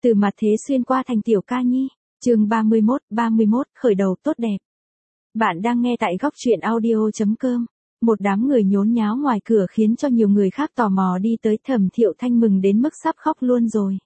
Từ mặt thế xuyên qua thành tiểu ca nhi, chương 31, khởi đầu tốt đẹp. Bạn đang nghe tại góc truyện audio.com. Một đám người nhốn nháo ngoài cửa khiến cho nhiều người khác tò mò đi tới. Thẩm Thiệu Thanh mừng đến mức sắp khóc luôn rồi.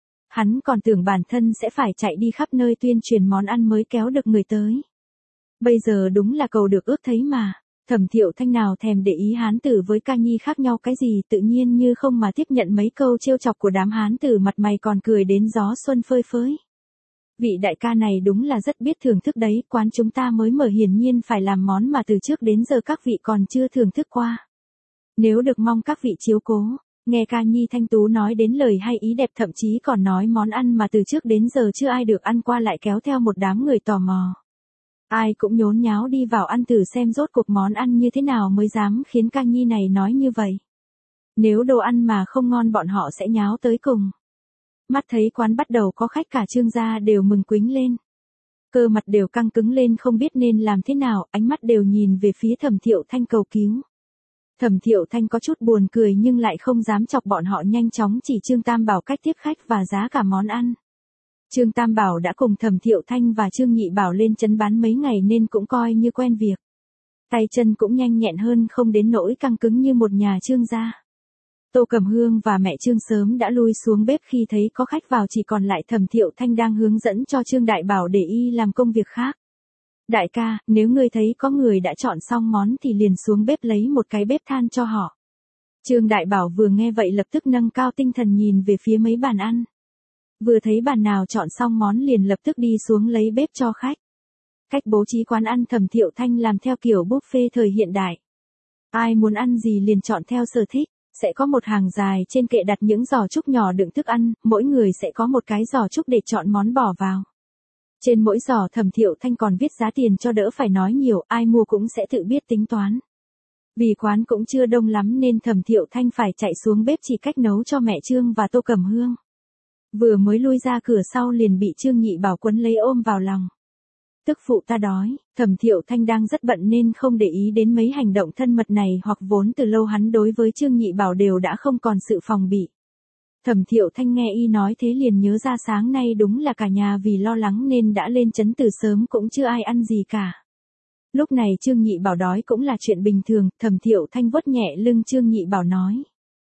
Hắn còn tưởng bản thân sẽ phải chạy đi khắp nơi tuyên truyền món ăn mới kéo được người tới. Bây giờ đúng là cầu được ước thấy mà. Thẩm Thiệu Thanh nào thèm để ý hán tử với ca nhi khác nhau cái gì, tự nhiên như không mà tiếp nhận mấy câu trêu chọc của đám hán tử, mặt mày còn cười đến gió xuân phơi phới. Vị đại ca này đúng là rất biết thưởng thức đấy, quán chúng ta mới mở hiển nhiên phải làm món mà từ trước đến giờ các vị còn chưa thưởng thức qua. Nếu được mong các vị chiếu cố. Nghe ca nhi thanh tú nói đến lời hay ý đẹp, thậm chí còn nói món ăn mà từ trước đến giờ chưa ai được ăn qua, lại kéo theo một đám người tò mò. Ai cũng nhốn nháo đi vào ăn thử xem rốt cuộc món ăn như thế nào mới dám khiến ca nhi này nói như vậy. Nếu đồ ăn mà không ngon bọn họ sẽ nháo tới cùng. Mắt thấy quán bắt đầu có khách, cả Trương gia đều mừng quính lên. Cơ mặt đều căng cứng lên không biết nên làm thế nào, ánh mắt đều nhìn về phía Thẩm Thiệu Thanh cầu cứu. Thẩm Thiệu Thanh có chút buồn cười nhưng lại không dám chọc bọn họ, nhanh chóng chỉ Trương Tam Bảo cách tiếp khách và giá cả món ăn. Trương Tam Bảo đã cùng Thẩm Thiệu Thanh và Trương Nhị Bảo lên trấn bán mấy ngày nên cũng coi như quen việc. Tay chân cũng nhanh nhẹn hơn, không đến nỗi căng cứng như một nhà Trương gia. Tô Cẩm Hương và mẹ Trương sớm đã lui xuống bếp khi thấy có khách vào, chỉ còn lại Thẩm Thiệu Thanh đang hướng dẫn cho Trương Đại Bảo để y làm công việc khác. Đại ca, nếu ngươi thấy có người đã chọn xong món thì liền xuống bếp lấy một cái bếp than cho họ. Trương Đại Bảo vừa nghe vậy lập tức nâng cao tinh thần nhìn về phía mấy bàn ăn. Vừa thấy bàn nào chọn xong món liền lập tức đi xuống lấy bếp cho khách. Cách bố trí quán ăn Thẩm Thiệu Thanh làm theo kiểu buffet thời hiện đại. Ai muốn ăn gì liền chọn theo sở thích, sẽ có một hàng dài trên kệ đặt những giỏ trúc nhỏ đựng thức ăn, mỗi người sẽ có một cái giỏ trúc để chọn món bỏ vào. Trên mỗi giỏ Thẩm Thiệu Thanh còn viết giá tiền cho đỡ phải nói nhiều, ai mua cũng sẽ tự biết tính toán. Vì quán cũng chưa đông lắm nên Thẩm Thiệu Thanh phải chạy xuống bếp chỉ cách nấu cho mẹ Trương và Tô Cẩm Hương. Vừa mới lui ra cửa sau liền bị Trương Nhị Bảo quấn lấy ôm vào lòng. Tức phụ ta đói. Thẩm Thiệu Thanh đang rất bận nên không để ý đến mấy hành động thân mật này, hoặc vốn từ lâu hắn đối với Trương Nhị Bảo đều đã không còn sự phòng bị. Thẩm Thiệu Thanh nghe y nói thế liền nhớ ra sáng nay đúng là cả nhà vì lo lắng nên đã lên trấn từ sớm cũng chưa ai ăn gì cả. Lúc này Trương Nhị Bảo đói cũng là chuyện bình thường. Thẩm Thiệu Thanh vuốt nhẹ lưng Trương Nhị Bảo nói.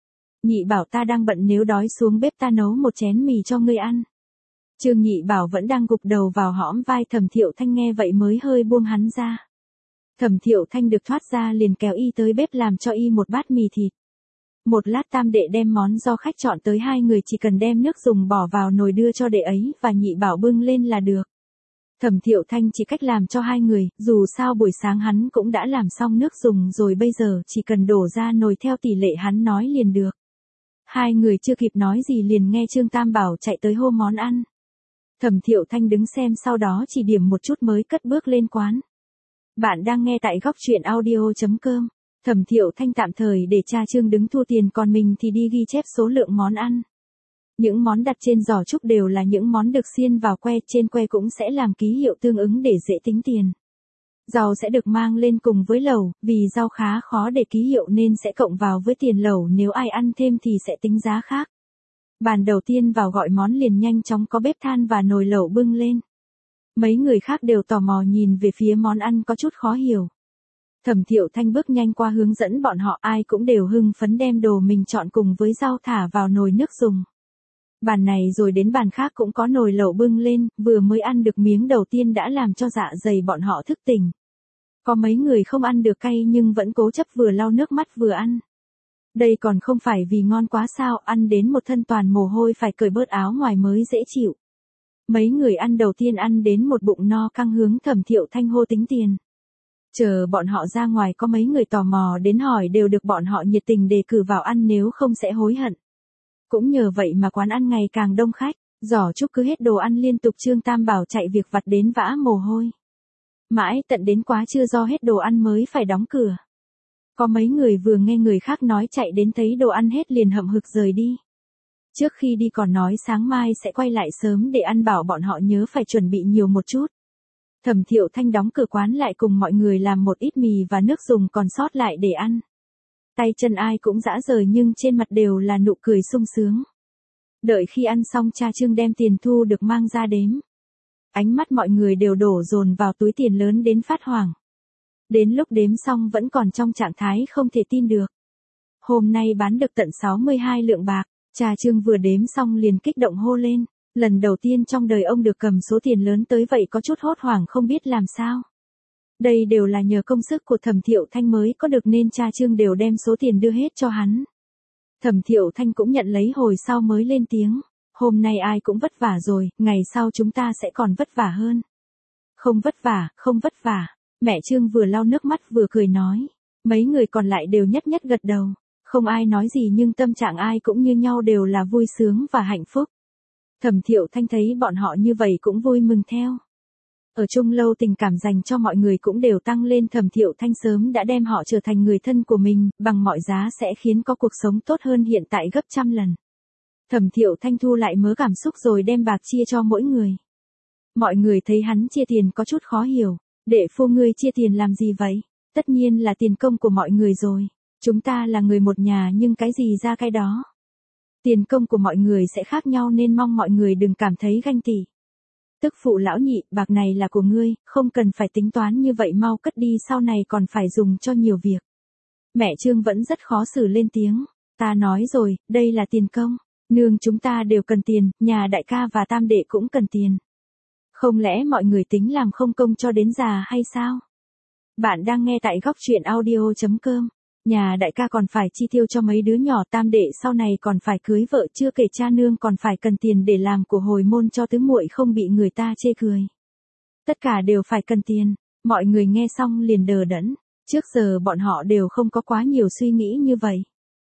Nhị Bảo ta đang bận, nếu đói xuống bếp ta nấu một chén mì cho ngươi ăn. Trương Nhị Bảo vẫn đang gục đầu vào hõm vai Thẩm Thiệu Thanh, nghe vậy mới hơi buông hắn ra. Thẩm Thiệu Thanh được thoát ra liền kéo y tới bếp làm cho y một bát mì thịt. Một lát tam đệ đem món do khách chọn tới, hai người chỉ cần đem nước dùng bỏ vào nồi đưa cho đệ ấy và Nhị Bảo bưng lên là được. Thẩm Thiệu Thanh chỉ cách làm cho hai người, dù sao buổi sáng hắn cũng đã làm xong nước dùng rồi, bây giờ chỉ cần đổ ra nồi theo tỷ lệ hắn nói liền được. Hai người chưa kịp nói gì liền nghe Trương Tam Bảo chạy tới hô món ăn. Thẩm Thiệu Thanh đứng xem, sau đó chỉ điểm một chút mới cất bước lên quán. Bạn đang nghe tại góc truyện audio.com. Thẩm Thiệu Thanh tạm thời để cha Trương đứng thu tiền, còn mình thì đi ghi chép số lượng món ăn. Những món đặt trên giỏ trúc đều là những món được xiên vào que, trên que cũng sẽ làm ký hiệu tương ứng để dễ tính tiền. Rau sẽ được mang lên cùng với lẩu, vì rau khá khó để ký hiệu nên sẽ cộng vào với tiền lẩu, nếu ai ăn thêm thì sẽ tính giá khác. Bàn đầu tiên vào gọi món liền nhanh chóng có bếp than và nồi lẩu bưng lên. Mấy người khác đều tò mò nhìn về phía món ăn có chút khó hiểu. Thẩm Thiệu Thanh bước nhanh qua hướng dẫn bọn họ, ai cũng đều hưng phấn đem đồ mình chọn cùng với rau thả vào nồi nước dùng. Bàn này rồi đến bàn khác cũng có nồi lẩu bưng lên, vừa mới ăn được miếng đầu tiên đã làm cho dạ dày bọn họ thức tỉnh. Có mấy người không ăn được cay nhưng vẫn cố chấp vừa lau nước mắt vừa ăn. Đây còn không phải vì ngon quá sao, ăn đến một thân toàn mồ hôi phải cởi bớt áo ngoài mới dễ chịu. Mấy người ăn đầu tiên ăn đến một bụng no căng hướng Thẩm Thiệu Thanh hô tính tiền. Chờ bọn họ ra ngoài có mấy người tò mò đến hỏi đều được bọn họ nhiệt tình đề cử vào ăn, nếu không sẽ hối hận. Cũng nhờ vậy mà quán ăn ngày càng đông khách, giỏ trúc cứ hết đồ ăn liên tục, Trương Tam Bảo chạy việc vặt đến vã mồ hôi. Mãi tận đến quá trưa do hết đồ ăn mới phải đóng cửa. Có mấy người vừa nghe người khác nói chạy đến thấy đồ ăn hết liền hậm hực rời đi. Trước khi đi còn nói sáng mai sẽ quay lại sớm để ăn, bảo bọn họ nhớ phải chuẩn bị nhiều một chút. Thẩm Thiệu Thanh đóng cửa quán lại cùng mọi người làm một ít mì và nước dùng còn sót lại để ăn. Tay chân ai cũng rã rời nhưng trên mặt đều là nụ cười sung sướng. Đợi khi ăn xong cha Trương đem tiền thu được mang ra đếm. Ánh mắt mọi người đều đổ dồn vào túi tiền lớn đến phát hoảng. Đến lúc đếm xong vẫn còn trong trạng thái không thể tin được. Hôm nay bán được tận 62 lượng bạc, cha Trương vừa đếm xong liền kích động hô lên. Lần đầu tiên trong đời ông được cầm số tiền lớn tới vậy có chút hốt hoảng không biết làm sao. Đây đều là nhờ công sức của Thẩm Thiệu Thanh mới có được nên cha Trương đều đem số tiền đưa hết cho hắn. Thẩm Thiệu Thanh cũng nhận lấy hồi sau mới lên tiếng. Hôm nay ai cũng vất vả rồi, ngày sau chúng ta sẽ còn vất vả hơn. Không vất vả, không vất vả. Mẹ Trương vừa lau nước mắt vừa cười nói. Mấy người còn lại đều nhất nhất gật đầu. Không ai nói gì nhưng tâm trạng ai cũng như nhau đều là vui sướng và hạnh phúc. Thẩm Thiệu Thanh thấy bọn họ như vậy cũng vui mừng theo. Ở chung lâu tình cảm dành cho mọi người cũng đều tăng lên. Thẩm Thiệu Thanh sớm đã đem họ trở thành người thân của mình, bằng mọi giá sẽ khiến có cuộc sống tốt hơn hiện tại gấp trăm lần. Thẩm Thiệu Thanh thu lại mớ cảm xúc rồi đem bạc chia cho mỗi người. Mọi người thấy hắn chia tiền có chút khó hiểu. Đệ phu ngươi chia tiền làm gì vậy? Tất nhiên là tiền công của mọi người rồi. Chúng ta là người một nhà nhưng cái gì ra cái đó. Tiền công của mọi người sẽ khác nhau nên mong mọi người đừng cảm thấy ganh tị. Tức phụ lão nhị, bạc này là của ngươi, không cần phải tính toán như vậy, mau cất đi, sau này còn phải dùng cho nhiều việc. Mẹ Trương vẫn rất khó xử lên tiếng. Ta nói rồi, đây là tiền công. Nương chúng ta đều cần tiền, nhà đại ca và tam đệ cũng cần tiền. Không lẽ mọi người tính làm không công cho đến già hay sao? Bạn đang nghe tại Góc Truyện Audio.com. Nhà đại ca còn phải chi tiêu cho mấy đứa nhỏ, tam đệ sau này còn phải cưới vợ, chưa kể cha nương còn phải cần tiền để làm của hồi môn cho tứ muội không bị người ta chê cười. Tất cả đều phải cần tiền. Mọi người nghe xong liền đờ đẫn. Trước giờ bọn họ đều không có quá nhiều suy nghĩ như vậy.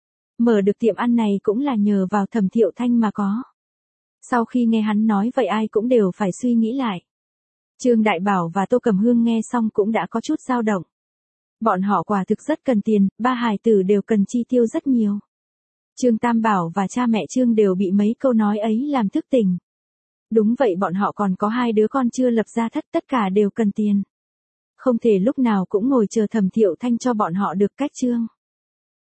Mở được tiệm ăn này cũng là nhờ vào Thẩm Thiệu Thanh mà có. Sau khi nghe hắn nói vậy ai cũng đều phải suy nghĩ lại. Trương Đại Bảo và Tô Cẩm Hương nghe xong cũng đã có chút dao động. Bọn họ quả thực rất cần tiền, ba hài tử đều cần chi tiêu rất nhiều. Trương Tam Bảo và cha mẹ Trương đều bị mấy câu nói ấy làm thức tỉnh. Đúng vậy, bọn họ còn có 2 đứa con chưa lập gia thất, tất cả đều cần tiền. Không thể lúc nào cũng ngồi chờ Thẩm Thiệu Thanh cho bọn họ được cách Trương.